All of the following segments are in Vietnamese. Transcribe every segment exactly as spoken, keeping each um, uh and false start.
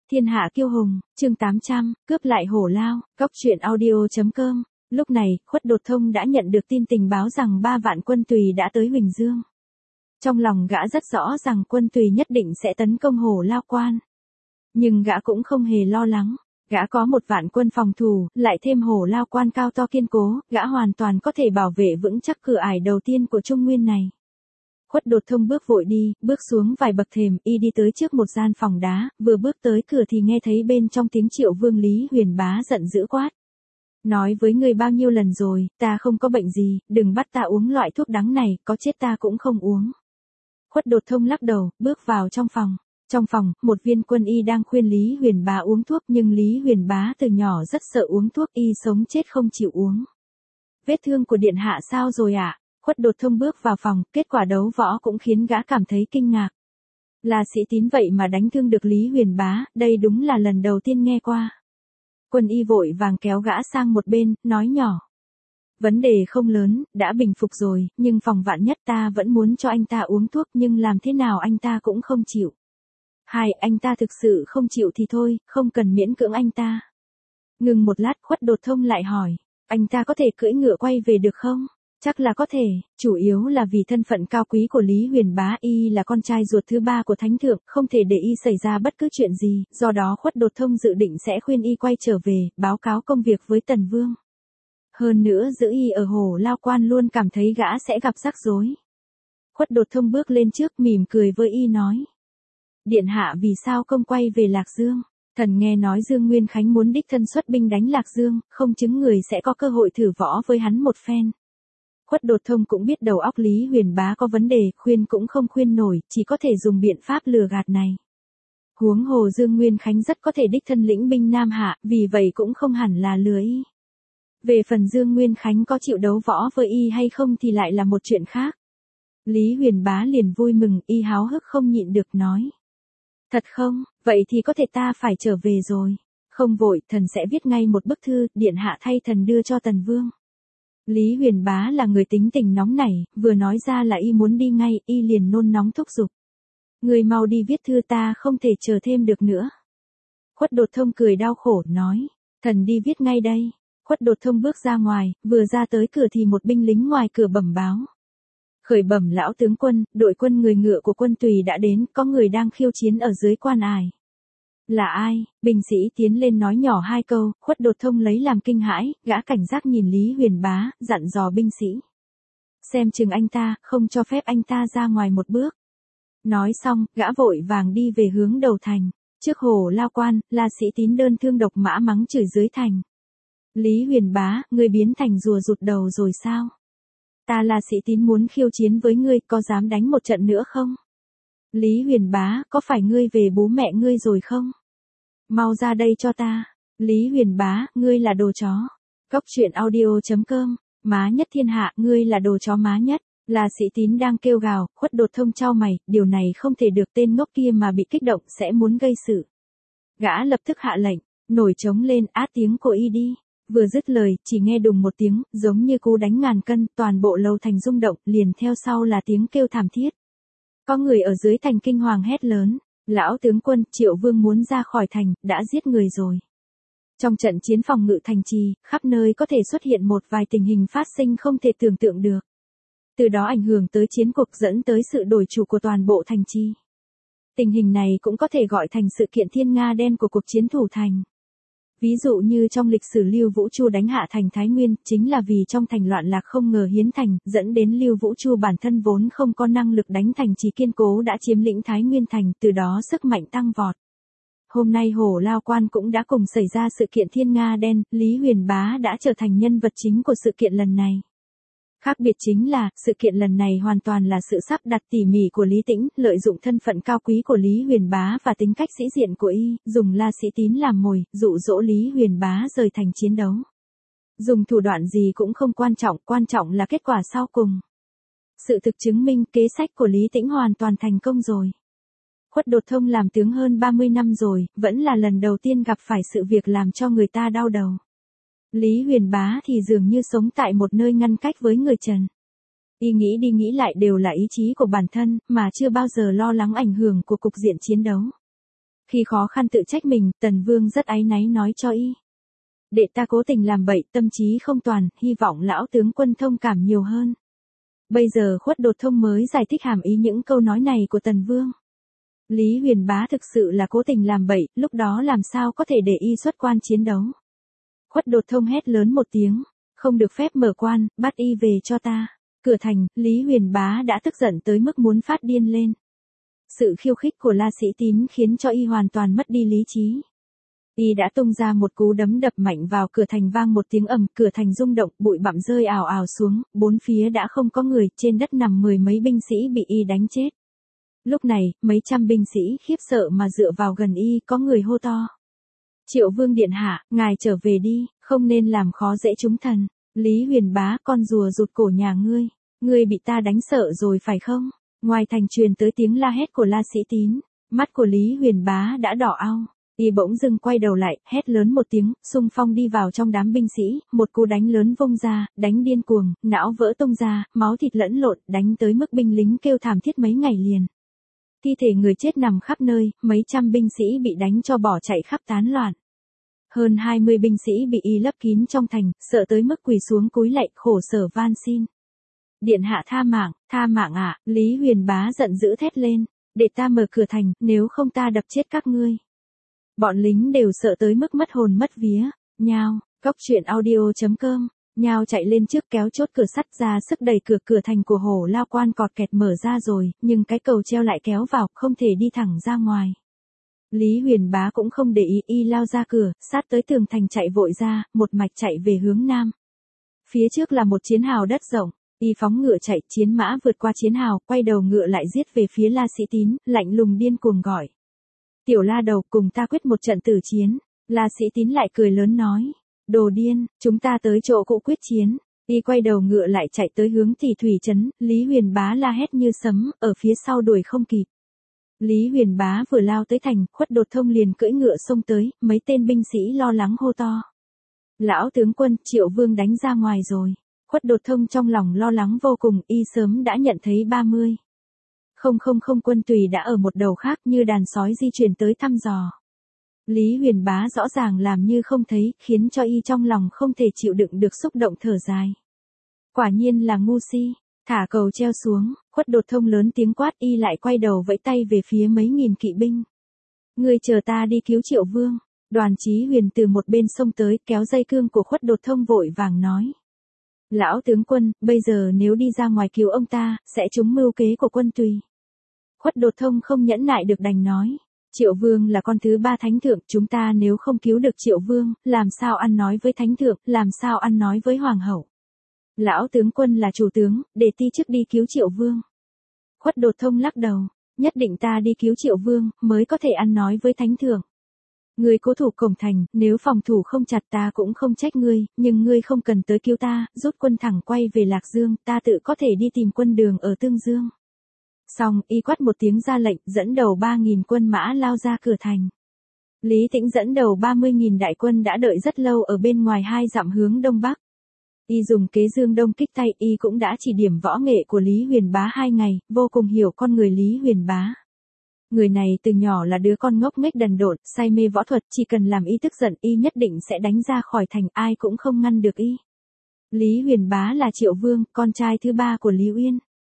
Thiên hạ kiêu hùng, chương tám trăm, cướp lại hổ lao, góc truyện audio chấm com. Lúc này, Khuất Đột Thông đã nhận được tin tình báo rằng ba vạn quân Tùy đã tới Huỳnh Dương. Trong lòng gã rất rõ rằng quân Tùy nhất định sẽ tấn công hổ lao quan. Nhưng gã cũng không hề lo lắng. Gã có một vạn quân phòng thủ, lại thêm hổ lao quan cao to kiên cố, gã hoàn toàn có thể bảo vệ vững chắc cửa ải đầu tiên của Trung Nguyên này. Khuất Đột Thông bước vội đi, bước xuống vài bậc thềm, y đi tới trước một gian phòng đá, vừa bước tới cửa thì nghe thấy bên trong tiếng Triệu Vương Lý Huyền Bá giận dữ quát. Nói với người bao nhiêu lần rồi, ta không có bệnh gì, đừng bắt ta uống loại thuốc đắng này, có chết ta cũng không uống. Khuất Đột Thông lắc đầu, bước vào trong phòng. Trong phòng, một viên quân y đang khuyên Lý Huyền Bá uống thuốc, nhưng Lý Huyền Bá từ nhỏ rất sợ uống thuốc, y sống chết không chịu uống. Vết thương của điện hạ sao rồi ạ? À? Khuất Đột Thông bước vào phòng, kết quả đấu võ cũng khiến gã cảm thấy kinh ngạc. Là Sĩ Tín vậy mà đánh thương được Lý Huyền Bá, đây đúng là lần đầu tiên nghe qua. Quân y vội vàng kéo gã sang một bên, nói nhỏ. Vấn đề không lớn, đã bình phục rồi, nhưng phòng vạn nhất ta vẫn muốn cho anh ta uống thuốc, nhưng làm thế nào anh ta cũng không chịu. Hai, anh ta thực sự không chịu thì thôi, không cần miễn cưỡng anh ta. Ngừng một lát, Khuất Đột Thông lại hỏi, anh ta có thể cưỡi ngựa quay về được không? Chắc là có thể, chủ yếu là vì thân phận cao quý của Lý Huyền Bá, y là con trai ruột thứ ba của Thánh Thượng, không thể để y xảy ra bất cứ chuyện gì, do đó Khuất Đột Thông dự định sẽ khuyên y quay trở về, báo cáo công việc với Tần Vương. Hơn nữa giữ y ở hổ lao quan luôn cảm thấy gã sẽ gặp rắc rối. Khuất Đột Thông bước lên trước mỉm cười với y nói. Điện hạ vì sao không quay về Lạc Dương? Thần nghe nói Dương Nguyên Khánh muốn đích thân xuất binh đánh Lạc Dương, không chứng người sẽ có cơ hội thử võ với hắn một phen. Khuất Đột Thông cũng biết đầu óc Lý Huyền Bá có vấn đề, khuyên cũng không khuyên nổi, chỉ có thể dùng biện pháp lừa gạt này. Huống hồ Dương Nguyên Khánh rất có thể đích thân lĩnh binh Nam Hạ, vì vậy cũng không hẳn là lừa y. Về phần Dương Nguyên Khánh có chịu đấu võ với y hay không thì lại là một chuyện khác. Lý Huyền Bá liền vui mừng, y háo hức không nhịn được nói. Thật không, vậy thì có thể ta phải trở về rồi. Không vội, thần sẽ viết ngay một bức thư, điện hạ thay thần đưa cho Tần Vương. Lý Huyền Bá là người tính tình nóng nảy, vừa nói ra là y muốn đi ngay, y liền nôn nóng thúc giục. Người mau đi viết thư, ta không thể chờ thêm được nữa. Khuất Đột Thông cười đau khổ, nói, thần đi viết ngay đây. Khuất Đột Thông bước ra ngoài, vừa ra tới cửa thì một binh lính ngoài cửa bẩm báo. Khởi bẩm lão tướng quân, đội quân người ngựa của quân Tùy đã đến, có người đang khiêu chiến ở dưới quan ải. Là ai? Binh sĩ tiến lên nói nhỏ hai câu, Khuất Đột Thông lấy làm kinh hãi, gã cảnh giác nhìn Lý Huyền Bá, dặn dò binh sĩ. Xem chừng anh ta, không cho phép anh ta ra ngoài một bước. Nói xong, gã vội vàng đi về hướng đầu thành. Trước hồ lao quan, là Sĩ Tín đơn thương độc mã mắng chửi dưới thành. Lý Huyền Bá, ngươi biến thành rùa rụt đầu rồi sao? Ta là Sĩ Tín muốn khiêu chiến với ngươi, có dám đánh một trận nữa không? Lý Huyền Bá, có phải ngươi về bố mẹ ngươi rồi không? Mau ra đây cho ta. Lý Huyền Bá, ngươi là đồ chó. Góc truyện audio chấm com. Má nhất thiên hạ, ngươi là đồ chó má nhất. Là Sĩ Tín đang kêu gào, Khuất Đột Thông chau mày, điều này không thể được, tên ngốc kia mà bị kích động sẽ muốn gây sự. Gã lập tức hạ lệnh, nổi trống lên, át tiếng của y đi. Vừa dứt lời, chỉ nghe đùng một tiếng, giống như cú đánh ngàn cân, toàn bộ lầu thành rung động, liền theo sau là tiếng kêu thảm thiết. Có người ở dưới thành kinh hoàng hét lớn, lão tướng quân, Triệu Vương muốn ra khỏi thành, đã giết người rồi. Trong trận chiến phòng ngự thành trì, khắp nơi có thể xuất hiện một vài tình hình phát sinh không thể tưởng tượng được. Từ đó ảnh hưởng tới chiến cuộc, dẫn tới sự đổi chủ của toàn bộ thành trì. Tình hình này cũng có thể gọi thành sự kiện thiên nga đen của cuộc chiến thủ thành. Ví dụ như trong lịch sử Lưu Vũ Chu đánh hạ thành Thái Nguyên, chính là vì trong thành loạn lạc không ngờ hiến thành, dẫn đến Lưu Vũ Chu bản thân vốn không có năng lực đánh thành trì kiên cố đã chiếm lĩnh Thái Nguyên thành, từ đó sức mạnh tăng vọt. Hôm nay hổ lao quan cũng đã cùng xảy ra sự kiện thiên nga đen, Lý Huyền Bá đã trở thành nhân vật chính của sự kiện lần này. Khác biệt chính là, sự kiện lần này hoàn toàn là sự sắp đặt tỉ mỉ của Lý Tĩnh, lợi dụng thân phận cao quý của Lý Huyền Bá và tính cách sĩ diện của y, dùng La Sĩ Tín làm mồi, dụ dỗ Lý Huyền Bá rời thành chiến đấu. Dùng thủ đoạn gì cũng không quan trọng, quan trọng là kết quả sau cùng. Sự thực chứng minh kế sách của Lý Tĩnh hoàn toàn thành công rồi. Khuất Đột Thông làm tướng hơn ba mươi năm rồi, vẫn là lần đầu tiên gặp phải sự việc làm cho người ta đau đầu. Lý Huyền Bá thì dường như sống tại một nơi ngăn cách với người Trần. Y nghĩ đi nghĩ lại đều là ý chí của bản thân, mà chưa bao giờ lo lắng ảnh hưởng của cục diện chiến đấu. Khi khó khăn tự trách mình, Tần Vương rất áy náy nói cho y. Đệ ta cố tình làm bậy, tâm trí không toàn, hy vọng lão tướng quân thông cảm nhiều hơn. Bây giờ Khuất Đột Thông mới giải thích hàm ý những câu nói này của Tần Vương. Lý Huyền Bá thực sự là cố tình làm bậy, lúc đó làm sao có thể để y xuất quan chiến đấu. Khuất Đột Thông hét lớn một tiếng, không được phép mở quan, bắt y về cho ta. Cửa thành, Lý Huyền Bá đã tức giận tới mức muốn phát điên lên. Sự khiêu khích của La Sĩ Tín khiến cho y hoàn toàn mất đi lý trí. Y đã tung ra một cú đấm đập mạnh vào cửa thành, vang một tiếng ầm, cửa thành rung động, bụi bặm rơi ào ào xuống, bốn phía đã không có người, trên đất nằm mười mấy binh sĩ bị y đánh chết. Lúc này, mấy trăm binh sĩ khiếp sợ mà dựa vào gần y, có người hô to. Triệu Vương điện hạ, ngài trở về đi, không nên làm khó dễ chúng thần. Lý Huyền Bá, con rùa rụt cổ nhà ngươi, ngươi bị ta đánh sợ rồi phải không? Ngoài thành truyền tới tiếng la hét của La Sĩ Tín, mắt của Lý Huyền Bá đã đỏ ao. Y bỗng dưng quay đầu lại, hét lớn một tiếng, xung phong đi vào trong đám binh sĩ, một cú đánh lớn vung ra, đánh điên cuồng, não vỡ tung ra, máu thịt lẫn lộn, đánh tới mức binh lính kêu thảm thiết mấy ngày liền. Thi thể người chết nằm khắp nơi, mấy trăm binh sĩ bị đánh cho bỏ chạy khắp tán loạn. Hơn hai mươi binh sĩ bị y lấp kín trong thành, sợ tới mức quỳ xuống cúi lạy, khổ sở van xin. Điện hạ tha mạng, tha mạng ạ, à, Lý Huyền Bá giận dữ thét lên, để ta mở cửa thành, nếu không ta đập chết các ngươi. Bọn lính đều sợ tới mức mất hồn mất vía, nhao, cóc truyện audio chấm com, nhao chạy lên trước kéo chốt cửa sắt ra sức đẩy cửa cửa thành của Hổ Lao Quan cọt kẹt mở ra rồi, nhưng cái cầu treo lại kéo vào, không thể đi thẳng ra ngoài. Lý Huyền Bá cũng không để ý, y lao ra cửa, sát tới tường thành chạy vội ra, một mạch chạy về hướng nam. Phía trước là một chiến hào đất rộng, y phóng ngựa chạy, chiến mã vượt qua chiến hào, quay đầu ngựa lại giết về phía La Sĩ Tín, lạnh lùng điên cuồng gọi. Tiểu La Đầu, cùng ta quyết một trận tử chiến. La Sĩ Tín lại cười lớn nói, đồ điên, chúng ta tới chỗ cũ quyết chiến. Y quay đầu ngựa lại chạy tới hướng Tỷ Thủy trấn, Lý Huyền Bá la hét như sấm, ở phía sau đuổi không kịp. Lý Huyền Bá vừa lao tới thành, Khuất Đột Thông liền cưỡi ngựa xông tới, mấy tên binh sĩ lo lắng hô to. Lão tướng quân, Triệu Vương đánh ra ngoài rồi. Khuất Đột Thông trong lòng lo lắng vô cùng, y sớm đã nhận thấy ba mươi. Không không không quân tùy đã ở một đầu khác như đàn sói di chuyển tới thăm dò. Lý Huyền Bá rõ ràng làm như không thấy, khiến cho y trong lòng không thể chịu đựng được xúc động thở dài. Quả nhiên là ngu si, thả cầu treo xuống, Khuất Đột Thông lớn tiếng quát, y lại quay đầu vẫy tay về phía mấy nghìn kỵ binh. Ngươi chờ ta đi cứu Triệu Vương. Đoàn Chí Huyền từ một bên sông tới, kéo dây cương của Khuất Đột Thông vội vàng nói. Lão tướng quân, bây giờ nếu đi ra ngoài cứu ông ta, sẽ trúng mưu kế của quân tùy. Khuất Đột Thông không nhẫn nại được đành nói. Triệu Vương là con thứ ba thánh thượng, chúng ta nếu không cứu được Triệu Vương, làm sao ăn nói với thánh thượng, làm sao ăn nói với hoàng hậu. Lão tướng quân là chủ tướng, để ti chức đi cứu Triệu Vương. Khuất Đột Thông lắc đầu, nhất định ta đi cứu Triệu Vương, mới có thể ăn nói với thánh thượng. Ngươi cố thủ cổng thành, nếu phòng thủ không chặt ta cũng không trách ngươi, nhưng ngươi không cần tới cứu ta, rút quân thẳng quay về Lạc Dương, ta tự có thể đi tìm quân đường ở Tương Dương. Xong, y quát một tiếng ra lệnh, dẫn đầu ba nghìn quân mã lao ra cửa thành. Lý Tĩnh dẫn đầu ba mươi nghìn đại quân đã đợi rất lâu ở bên ngoài hai dặm hướng đông bắc. Y dùng kế dương đông kích tay, y cũng đã chỉ điểm võ nghệ của Lý Huyền Bá hai ngày, vô cùng hiểu con người Lý Huyền Bá. Người này từ nhỏ là đứa con ngốc nghếch đần độn, say mê võ thuật, chỉ cần làm y tức giận y nhất định sẽ đánh ra khỏi thành, ai cũng không ngăn được y. Lý Huyền Bá là Triệu Vương, con trai thứ ba của Lý Uyên.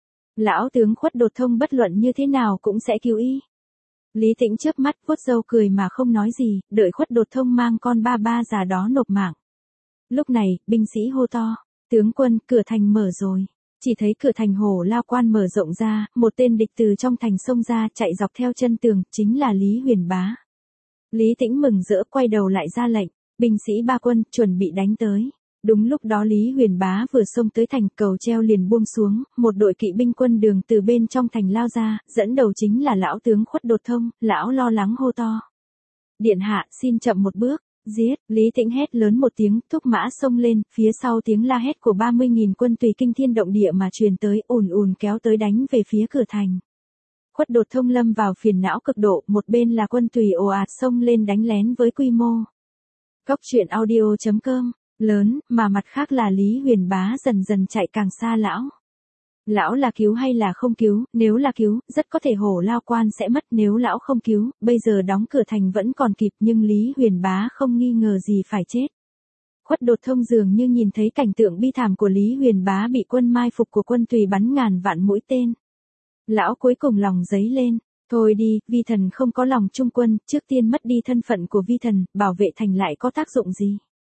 Lão tướng Khuất Đột Thông bất luận như thế nào cũng sẽ cứu y. Lý Tĩnh chớp mắt vuốt râu cười mà không nói gì, đợi Khuất Đột Thông mang con ba ba già đó nộp mạng. Lúc này, binh sĩ hô to, tướng quân, cửa thành mở rồi. Chỉ thấy cửa thành Hổ Lao Quan mở rộng ra, một tên địch từ trong thành xông ra, chạy dọc theo chân tường, chính là Lý Huyền Bá. Lý Tĩnh mừng rỡ quay đầu lại ra lệnh, binh sĩ ba quân, chuẩn bị đánh tới. Đúng lúc đó Lý Huyền Bá vừa xông tới thành, cầu treo liền buông xuống, một đội kỵ binh quân đường từ bên trong thành lao ra, dẫn đầu chính là lão tướng Khuất Đột Thông, lão lo lắng hô to. Điện hạ, xin chậm một bước, giết, Lý Tĩnh hét lớn một tiếng, thúc mã xông lên, phía sau tiếng la hét của ba mươi nghìn quân tùy kinh thiên động địa mà truyền tới, ùn ùn kéo tới đánh về phía cửa thành. Khuất Đột Thông lâm vào phiền não cực độ, một bên là quân tùy ồ ạt xông lên đánh lén với quy mô. Cóc truyện audio chấm com lớn, mà mặt khác là Lý Huyền Bá dần dần chạy càng xa lão. Lão là cứu hay là không cứu, nếu là cứu, rất có thể Hổ Lao Quan sẽ mất, nếu lão không cứu, bây giờ đóng cửa thành vẫn còn kịp, nhưng Lý Huyền Bá không nghi ngờ gì phải chết. Khuất Đột Thông dường như nhìn thấy cảnh tượng bi thảm của Lý Huyền Bá bị quân mai phục của quân Tùy bắn ngàn vạn mũi tên. Lão cuối cùng lòng giấy lên, thôi đi, vi thần không có lòng trung quân, trước tiên mất đi thân phận của vi thần, bảo vệ thành lại có tác dụng gì.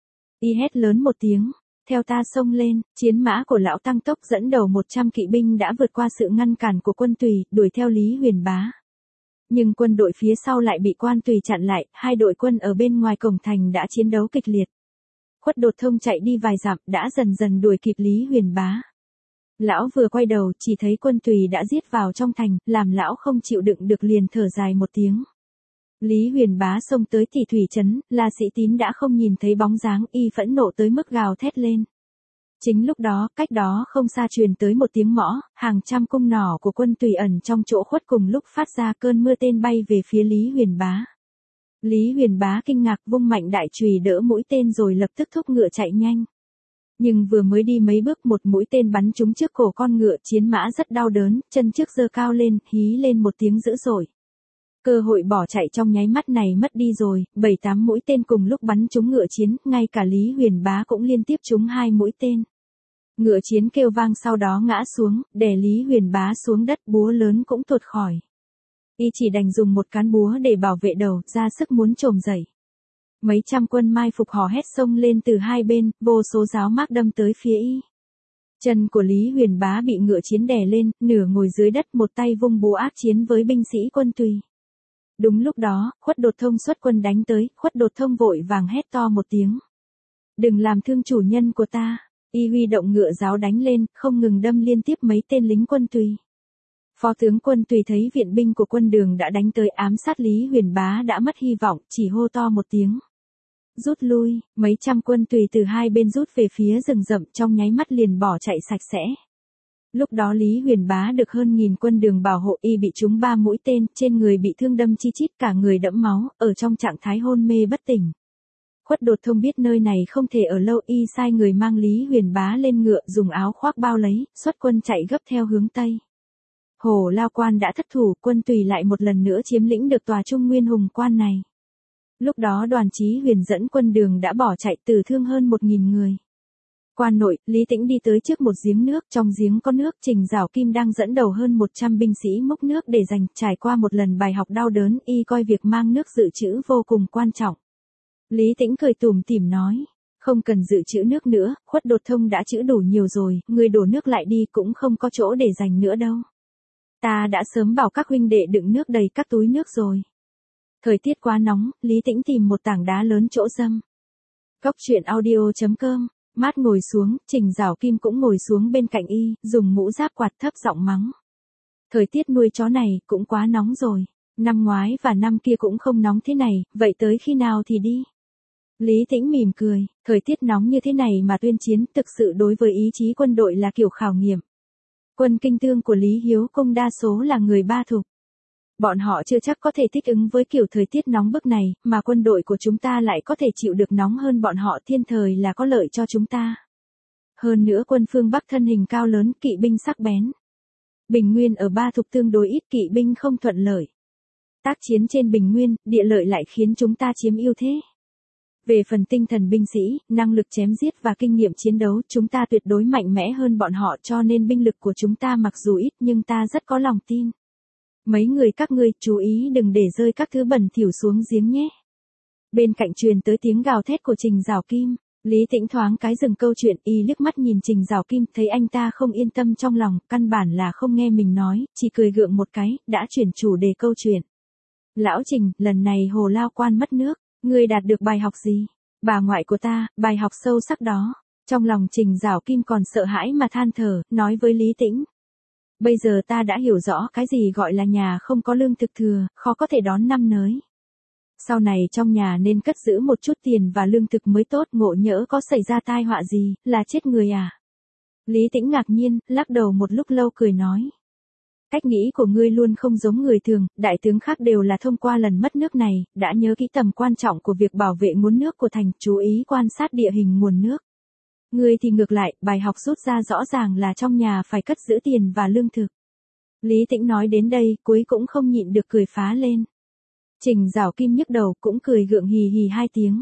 Y hét lớn một tiếng, theo ta xông lên, chiến mã của lão tăng tốc dẫn đầu một trăm kỵ binh đã vượt qua sự ngăn cản của quân Tùy, đuổi theo Lý Huyền Bá. Nhưng quân đội phía sau lại bị quan Tùy chặn lại, hai đội quân ở bên ngoài cổng thành đã chiến đấu kịch liệt. Khuất Đột Thông chạy đi vài dặm đã dần dần đuổi kịp Lý Huyền Bá. Lão vừa quay đầu chỉ thấy quân Tùy đã giết vào trong thành, làm lão không chịu đựng được liền thở dài một tiếng. Lý Huyền Bá xông tới Tỷ Thủy trấn, La Sĩ Tín đã không nhìn thấy bóng dáng, y phẫn nộ tới mức gào thét lên. Chính lúc đó, cách đó không xa truyền tới một tiếng mõ, hàng trăm cung nỏ của quân Tùy ẩn trong chỗ khuất cùng lúc phát ra cơn mưa tên bay về phía Lý Huyền Bá. Lý Huyền Bá kinh ngạc vung mạnh đại chùy đỡ mũi tên rồi lập tức thúc ngựa chạy nhanh. Nhưng vừa mới đi mấy bước một mũi tên bắn trúng trước cổ con ngựa, chiến mã rất đau đớn, chân trước giơ cao lên, hí lên một tiếng dữ dội. Cơ hội bỏ chạy trong nháy mắt này mất đi rồi, bảy tám mũi tên cùng lúc bắn trúng ngựa chiến, ngay cả Lý Huyền Bá cũng liên tiếp trúng hai mũi tên. Ngựa chiến kêu vang sau đó ngã xuống, đè Lý Huyền Bá xuống đất, búa lớn cũng tuột khỏi. Y chỉ đành dùng một cán búa để bảo vệ đầu, ra sức muốn chồm dậy. Mấy trăm quân mai phục hò hét xông lên từ hai bên, vô số giáo mác đâm tới phía y. Chân của Lý Huyền Bá bị ngựa chiến đè lên, nửa ngồi dưới đất, một tay vung búa ác chiến với binh sĩ quân Tùy. Đúng lúc đó, Khuất Đột Thông xuất quân đánh tới, Khuất Đột Thông vội vàng hét to một tiếng. Đừng làm thương chủ nhân của ta. Y huy động ngựa giáo đánh lên, không ngừng đâm liên tiếp mấy tên lính quân Tùy. Phó tướng quân Tùy thấy viện binh của quân Đường đã đánh tới ám sát Lý Huyền Bá đã mất hy vọng, chỉ hô to một tiếng. Rút lui, mấy trăm quân Tùy từ hai bên rút về phía rừng rậm, trong nháy mắt liền bỏ chạy sạch sẽ. Lúc đó Lý Huyền Bá được hơn nghìn quân Đường bảo hộ, y bị trúng ba mũi tên, trên người bị thương đâm chi chít, cả người đẫm máu, ở trong trạng thái hôn mê bất tỉnh. Khuất Đột Thông biết nơi này không thể ở lâu, y sai người mang Lý Huyền Bá lên ngựa, dùng áo khoác bao lấy, xuất quân chạy gấp theo hướng Tây. Hổ Lao Quan đã thất thủ, quân Tùy lại một lần nữa chiếm lĩnh được tòa Trung Nguyên Hùng Quan này. Lúc đó Đoàn Chí Huyền dẫn quân Đường đã bỏ chạy, tử thương hơn một nghìn người. Quan nội, Lý Tĩnh đi tới trước một giếng nước, trong giếng có nước, Trình Giảo Kim đang dẫn đầu hơn một trăm binh sĩ múc nước để dành, trải qua một lần bài học đau đớn, y coi việc mang nước dự trữ vô cùng quan trọng. Lý Tĩnh cười tủm tỉm nói, không cần dự trữ nước nữa, Khuất Đột Thông đã trữ đủ nhiều rồi, người đổ nước lại đi cũng không có chỗ để dành nữa đâu. Ta đã sớm bảo các huynh đệ đựng nước đầy các túi nước rồi. Thời tiết quá nóng, Lý Tĩnh tìm một tảng đá lớn chỗ râm. Cốc truyện audio chấm com, mát ngồi xuống, Trình Giảo Kim cũng ngồi xuống bên cạnh y, dùng mũ giáp quạt thấp giọng mắng. Thời tiết nuôi chó này cũng quá nóng rồi, năm ngoái và năm kia cũng không nóng thế này, vậy tới khi nào thì đi. Lý Tĩnh mỉm cười, thời tiết nóng như thế này mà tuyên chiến thực sự đối với ý chí quân đội là kiểu khảo nghiệm. Quân kinh thương của Lý Hiếu Công đa số là người Ba Thục. Bọn họ chưa chắc có thể thích ứng với kiểu thời tiết nóng bức này, mà quân đội của chúng ta lại có thể chịu được nóng hơn bọn họ, thiên thời là có lợi cho chúng ta. Hơn nữa quân phương Bắc thân hình cao lớn, kỵ binh sắc bén. Bình Nguyên ở Ba Thục tương đối ít, kỵ binh không thuận lợi. Tác chiến trên Bình Nguyên, địa lợi lại khiến chúng ta chiếm ưu thế. Về phần tinh thần binh sĩ, năng lực chém giết và kinh nghiệm chiến đấu, chúng ta tuyệt đối mạnh mẽ hơn bọn họ, cho nên binh lực của chúng ta mặc dù ít nhưng ta rất có lòng tin. Mấy người các ngươi chú ý đừng để rơi các thứ bẩn thỉu xuống giếng nhé. Bên cạnh truyền tới tiếng gào thét của Trình Giảo Kim, Lý Tĩnh thoáng cái dừng câu chuyện, y liếc mắt nhìn Trình Giảo Kim, thấy anh ta không yên tâm trong lòng, căn bản là không nghe mình nói, chỉ cười gượng một cái, đã chuyển chủ đề câu chuyện. Lão Trình, lần này Hồ Lao Quan mất nước, ngươi đạt được bài học gì? Bà ngoại của ta, bài học sâu sắc đó. Trong lòng Trình Giảo Kim còn sợ hãi mà than thở, nói với Lý Tĩnh. Bây giờ ta đã hiểu rõ cái gì gọi là nhà không có lương thực thừa, khó có thể đón năm nới. Sau này trong nhà nên cất giữ một chút tiền và lương thực mới tốt, ngộ nhỡ có xảy ra tai họa gì, là chết người à? Lý Tĩnh ngạc nhiên, lắc đầu một lúc lâu cười nói. Cách nghĩ của ngươi luôn không giống người thường, đại tướng khác đều là thông qua lần mất nước này, đã nhớ kỹ tầm quan trọng của việc bảo vệ nguồn nước của thành, chú ý quan sát địa hình nguồn nước. Ngươi thì ngược lại, bài học rút ra rõ ràng là trong nhà phải cất giữ tiền và lương thực. Lý Tĩnh nói đến đây, cuối cũng không nhịn được cười phá lên. Trình Giảo Kim nhức đầu cũng cười gượng hì hì hai tiếng.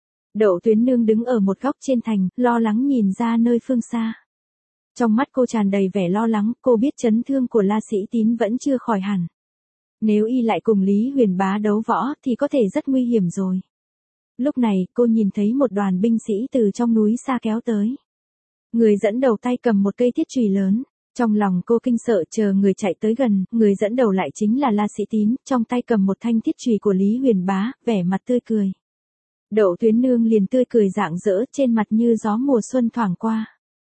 Đậu Tuyến Nương đứng ở một góc trên thành, lo lắng nhìn ra nơi phương xa. Trong mắt cô tràn đầy vẻ lo lắng, cô biết chấn thương của La Sĩ Tín vẫn chưa khỏi hẳn. Nếu y lại cùng Lý Huyền Bá đấu võ thì có thể rất nguy hiểm rồi. Lúc này, cô nhìn thấy một đoàn binh sĩ từ trong núi xa kéo tới. Người dẫn đầu tay cầm một cây thiết chùy lớn. Trong lòng cô kinh sợ chờ người chạy tới gần, người dẫn đầu lại chính là La Sĩ Tín, trong tay cầm một thanh thiết chùy của Lý Huyền Bá, vẻ mặt tươi cười. Đậu Tuyến Nương liền tươi cười rạng rỡ trên mặt như gió mùa xuân thoảng qua.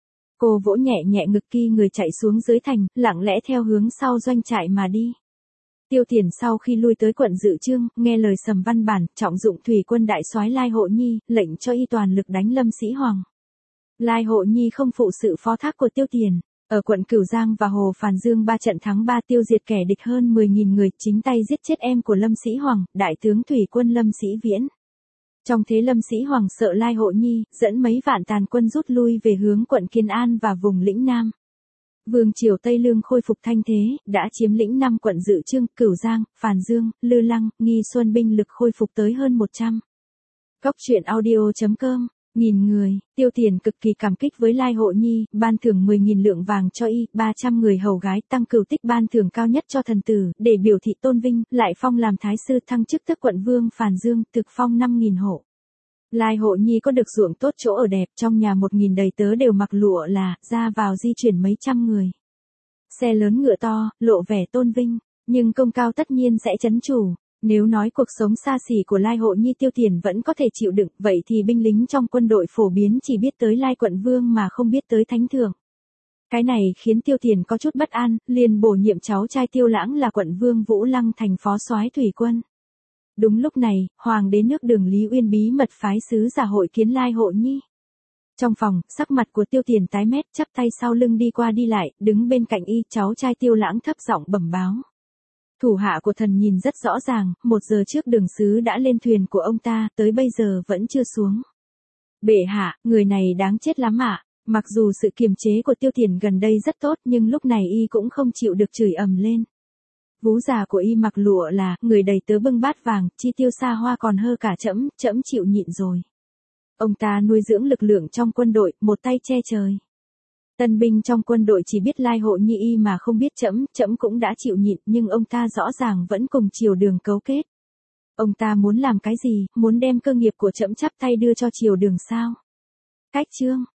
Cô vỗ nhẹ nhẹ ngực khi người chạy xuống dưới thành, lặng lẽ theo hướng sau doanh trại mà đi. Tiêu Tiền sau khi lui tới quận Dự Chương, nghe lời Sầm Văn Bản, trọng dụng thủy quân đại soái Lai Hộ Nhi, lệnh cho y toàn lực đánh Lâm Sĩ Hoàng. Lai Hộ Nhi không phụ sự phó thác của Tiêu Tiền. Ở quận Cửu Giang và Hồ Phàn Dương ba trận thắng ba tiêu diệt kẻ địch hơn mười nghìn người, chính tay giết chết em của Lâm Sĩ Hoàng, đại tướng thủy quân Lâm Sĩ Viễn. Trong thế Lâm Sĩ Hoàng sợ Lai Hộ Nhi, dẫn mấy vạn tàn quân rút lui về hướng quận Kiên An và vùng lĩnh Nam. Vương triều Tây Lương khôi phục thanh thế, đã chiếm lĩnh năm quận Dự Chương, Cửu Giang, Phàn Dương, Lư Lăng, Nghi Xuân binh lực khôi phục tới hơn một trăm. Góc truyện audio chấm com. Nghìn người, Tiêu Tiền cực kỳ cảm kích với Lai Hộ Nhi, ban thưởng mười nghìn lượng vàng cho y, ba trăm người hầu gái, tăng cửu tích ban thưởng cao nhất cho thần tử, để biểu thị tôn vinh, lại phong làm thái sư, thăng chức tước quận vương Phàn Dương, thực phong năm nghìn hộ. Lai Hộ Nhi có được ruộng tốt chỗ ở đẹp, trong nhà một nghìn đầy tớ đều mặc lụa là, ra vào di chuyển mấy trăm người. Xe lớn ngựa to, lộ vẻ tôn vinh, nhưng công cao tất nhiên sẽ chấn chủ. Nếu nói cuộc sống xa xỉ của Lai Hộ Nhi Tiêu Tiền vẫn có thể chịu đựng, vậy thì binh lính trong quân đội phổ biến chỉ biết tới Lai quận vương mà không biết tới thánh thượng. Cái này khiến Tiêu Tiền có chút bất an, liền bổ nhiệm cháu trai Tiêu Lãng là quận vương Vũ Lăng thành phó soái thủy quân. Đúng lúc này, hoàng đế nước Đường Lý Uyên bí mật phái sứ giả hội kiến Lai Hộ Nhi. Trong phòng, sắc mặt của Tiêu Tiền tái mét, chắp tay sau lưng đi qua đi lại, đứng bên cạnh y, cháu trai Tiêu Lãng thấp giọng bẩm báo. Thủ hạ của thần nhìn rất rõ ràng, một giờ trước Đường sứ đã lên thuyền của ông ta, tới bây giờ vẫn chưa xuống. Bệ hạ, người này đáng chết lắm ạ. Mặc dù sự kiềm chế của Tiêu Tiền gần đây rất tốt nhưng lúc này y cũng không chịu được chửi ầm lên. Vú già của y mặc lụa là, người đầy tớ bưng bát vàng, chi tiêu xa hoa còn hơ cả trẫm, trẫm chịu nhịn rồi. Ông ta nuôi dưỡng lực lượng trong quân đội, một tay che trời. Tân binh trong quân đội chỉ biết Lai Hộ Nhi y mà không biết trẫm, trẫm cũng đã chịu nhịn, nhưng ông ta rõ ràng vẫn cùng triều Đường cấu kết. Ông ta muốn làm cái gì, muốn đem cơ nghiệp của trẫm chắp tay đưa cho triều Đường sao? Cách chương